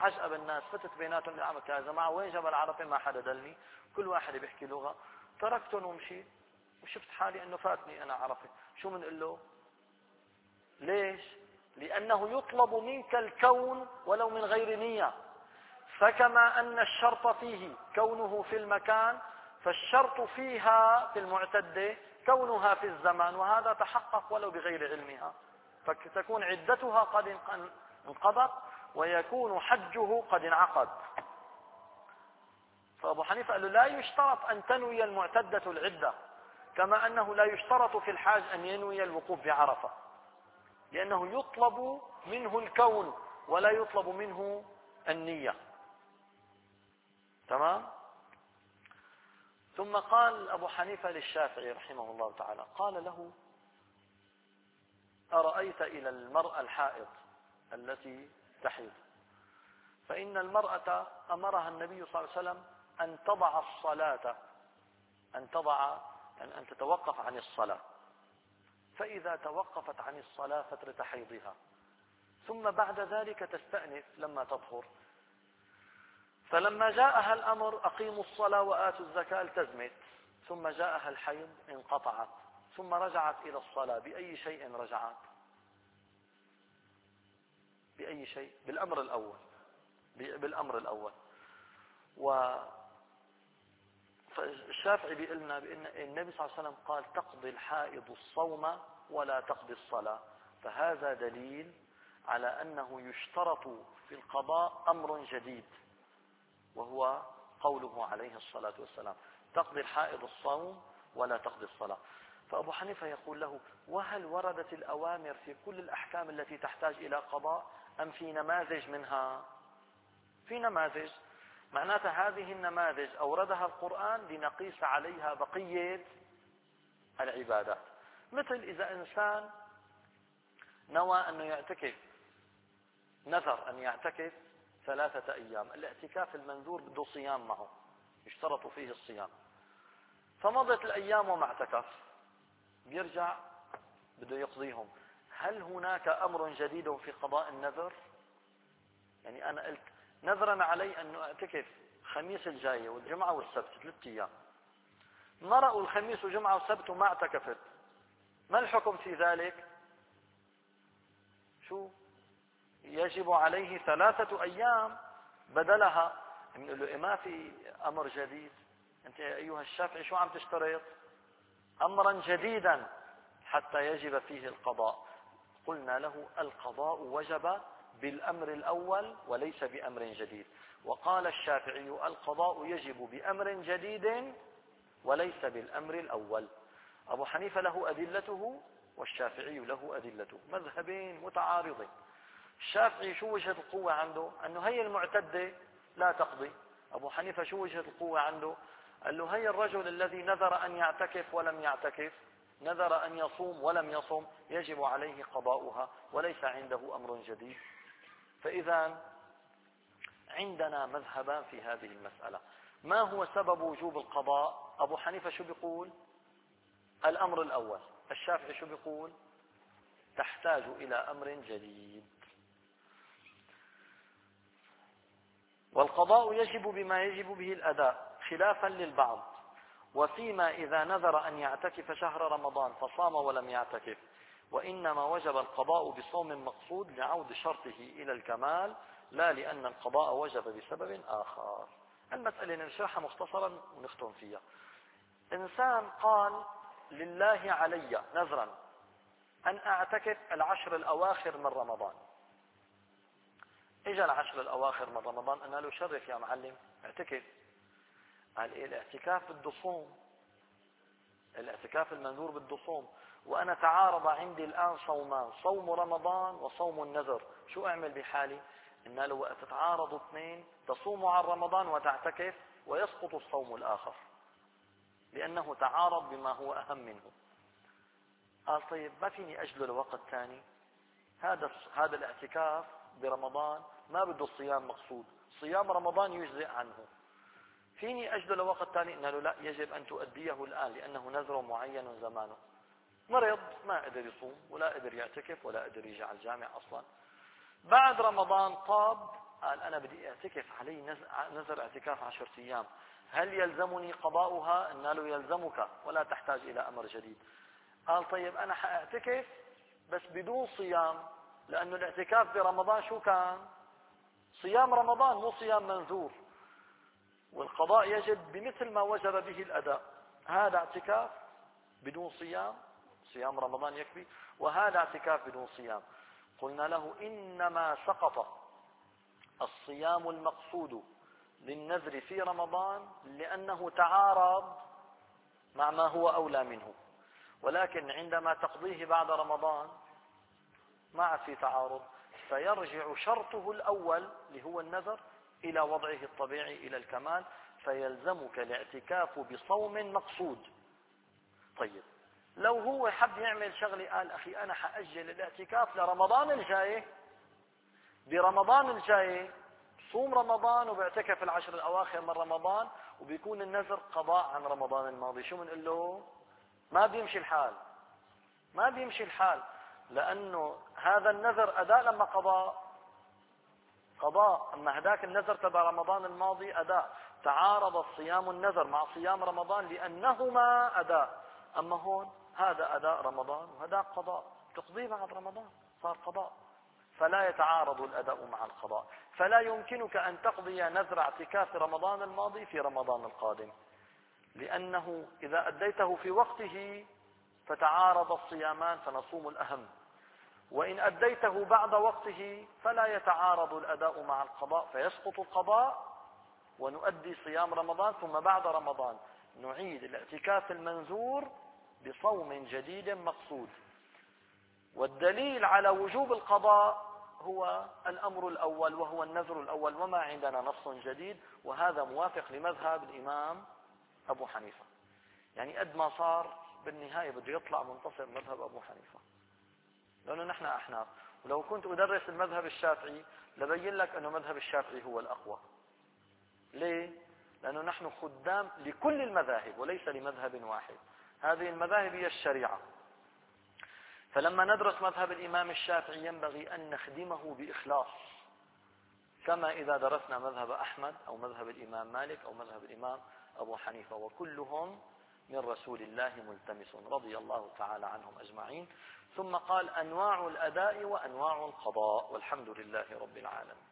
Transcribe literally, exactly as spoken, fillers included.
حشقة بالناس، فتت بيناتهم عملت يا جماعة وين جبل عرفة ما حدا دلني، كل واحد بيحكي لغة، تركتهم ومشيت وشفت حالي انه فاتني انا عرفة. شو بنقول له؟ ليش؟ لانه يطلب منك الكون ولو من غير نية. فكما ان الشرط فيه كونه في المكان، فالشرط فيها في المعتدة كونها في الزمان، وهذا تحقق ولو بغير علمها، فتكون عدتها قد انقضت ويكون حجه قد انعقد. فأبو حنيفة قال له لا يشترط أن تنوي المعتدة العدة، كما أنه لا يشترط في الحاج أن ينوي الوقوف بعرفة، لأنه يطلب منه الكون ولا يطلب منه النية. تمام؟ ثم قال أبو حنيفة للشافعي رحمه الله تعالى، قال له: أرأيت إلى المرأة الحائض التي تحيض، فإن المرأة أمرها النبي صلى الله عليه وسلم أن تضع الصلاة، أن تضع يعني أن تتوقف عن الصلاة، فإذا توقفت عن الصلاة فترة حيضها ثم بعد ذلك تستأنف لما تطهر، فلما جاءها الأمر أقيموا الصلاة وآتوا الزكاة التزمت، ثم جاءها الحيض انقطعت، ثم رجعت إلى الصلاة، بأي شيء رجعت؟ بأي شيء؟ بالأمر الأول، بالأمر الأول. والشافعي بيقول لنا بأن النبي صلى الله عليه وسلم قال: تقضي الحائض الصوم ولا تقضي الصلاة، فهذا دليل على أنه يشترط في القضاء أمر جديد، وهو قوله عليه الصلاة والسلام: تقضي الحائض الصوم ولا تقضي الصلاة. فأبو حنيفة يقول له: وهل وردت الأوامر في كل الأحكام التي تحتاج إلى قضاء أم في نماذج منها؟ في نماذج، معناتها هذه النماذج أوردها القرآن لنقيس عليها بقية العبادات. مثل إذا إنسان نوى أنه يعتكف، نذر أن يعتكف ثلاثة أيام، الاعتكاف المنذور بده صيام معه، يشترط فيه الصيام، فمضت الأيام وما اعتكف، بيرجع بده يقضيهم. هل هناك أمر جديد في قضاء النذر؟ يعني أنا قلت نذرا علي أن أعتكف خميس الجاية والجمعة والسبت ثلاث أيام، مرأوا الخميس والجمعة والسبت وما اعتكفت، ما الحكم في ذلك؟ شو؟ يجب عليه ثلاثة أيام بدلها. بنقول له: ما في أمر جديد، أنت يا أيها الشافعي شو عم تشترط؟ أمرا جديدا حتى يجب فيه القضاء. قلنا له: القضاء وجب بالأمر الأول وليس بأمر جديد. وقال الشافعي: القضاء يجب بأمر جديد وليس بالأمر الأول. أبو حنيفة له أدلته والشافعي له أدلته، مذهبين متعارضين. الشافعي شو وجهة القوة عنده؟ أنه هي المعتدة لا تقضي. أبو حنيفة شو وجهة القوة عنده؟ قال له: هي الرجل الذي نذر أن يعتكف ولم يعتكف، نذر أن يصوم ولم يصوم، يجب عليه قضاؤها وليس عنده أمر جديد. فإذا عندنا مذهبان في هذه المسألة. ما هو سبب وجوب القضاء؟ أبو حنيفة شو بيقول؟ الأمر الأول. الشافعي شو بيقول؟ تحتاج إلى أمر جديد. والقضاء يجب بما يجب به الأداء خلافا للبعض. وفيما إذا نذر أن يعتكف شهر رمضان فصام ولم يعتكف، وإنما وجب القضاء بصوم مقصود لعود شرطه إلى الكمال، لا لأن القضاء وجب بسبب آخر. المسألة نشرحها مختصرا ونختم فيها. إنسان قال: لله علي نذرا أن أعتكف العشر الأواخر من رمضان. إجا العشر الأواخر من رمضان، أنا له: شرف يا معلم، اعتكف. قال: إيه الاعتكاف بده صوم، الاعتكاف المنذور بده صوم، وأنا تعارض عندي الآن صومان، صوم رمضان وصوم النذر، شو أعمل بحالي؟ إن له وقت تتعارض اثنين، تصوم عن رمضان وتعتكف ويسقط الصوم الآخر لأنه تعارض بما هو أهم منه. قال: طيب ما فيني أجله لوقت ثاني؟ هذا هذا الاعتكاف برمضان ما بده الصيام مقصود، صيام رمضان يجزئ عنه، فيني أجله لوقت ثاني؟ إن له: لا، يجب أن تؤديه الآن لأنه نذر معين زمانه. مرض ما قدر يصوم ولا قدر يعتكف ولا قدر يجي على الجامع أصلا. بعد رمضان طاب قال أنا بدي اعتكف علي نذر اعتكاف عشرة أيام، هل يلزمني قضاؤها؟ قلنا له يلزمك ولا تحتاج إلى أمر جديد. قال طيب أنا حاعتكف بس بدون صيام، لأنه الاعتكاف برمضان شو كان؟ صيام رمضان مو صيام منذور، والقضاء يجب بمثل ما وجب به الأداء. هذا اعتكاف بدون صيام، صيام رمضان يكفي، وهذا اعتكاف بدون صيام. قلنا له إنما سقط الصيام المقصود للنذر في رمضان لأنه تعارض مع ما هو أولى منه، ولكن عندما تقضيه بعد رمضان ما عاد في تعارض، فيرجع شرطه الأول اللي هو النذر إلى وضعه الطبيعي إلى الكمال، فيلزمك الاعتكاف بصوم مقصود. طيب لو هو حب يعمل شغلة، قال أخي أنا حأجل الاعتكاف لرمضان الجاي، برمضان الجاي صوم رمضان وبيعتكف العشر الأواخر من رمضان، وبيكون النذر قضاء عن رمضان الماضي، شو بنقول له؟ ما بيمشي الحال، ما بيمشي الحال، لأنه هذا النذر أداء لما قضاء قضاء، أما هداك النذر تبع رمضان الماضي أداء. تعارض الصيام النذر مع صيام رمضان لأنهما أداء، أما هون هذا أداء رمضان وهذا قضاء، تقضيه بعد رمضان صار قضاء، فلا يتعارض الأداء مع القضاء، فلا يمكنك أن تقضي نذر اعتكاف رمضان الماضي في رمضان القادم، لأنه إذا أديته في وقته فتعارض الصيامان فنصوم الأهم، وإن أديته بعد وقته فلا يتعارض الأداء مع القضاء فيسقط القضاء ونؤدي صيام رمضان، ثم بعد رمضان نعيد الاعتكاف المنذور بصوم جديد مقصود. والدليل على وجوب القضاء هو الأمر الأول وهو النذر الأول، وما عندنا نص جديد، وهذا موافق لمذهب الإمام أبو حنيفة. يعني قد ما صار بالنهاية بده يطلع منتصر مذهب أبو حنيفة، لأنه نحن أحناف، ولو كنت أدرس المذهب الشافعي لبين لك أنه مذهب الشافعي هو الأقوى. ليه؟ لأنه نحن خدام لكل المذاهب وليس لمذهب واحد، هذه المذاهب هي الشريعة، فلما ندرس مذهب الإمام الشافعي ينبغي أن نخدمه بإخلاص، كما إذا درسنا مذهب أحمد أو مذهب الإمام مالك أو مذهب الإمام أبو حنيفة، وكلهم من رسول الله ملتمس رضي الله تعالى عنهم أجمعين. ثم قال أنواع الأداء وأنواع القضاء، والحمد لله رب العالمين.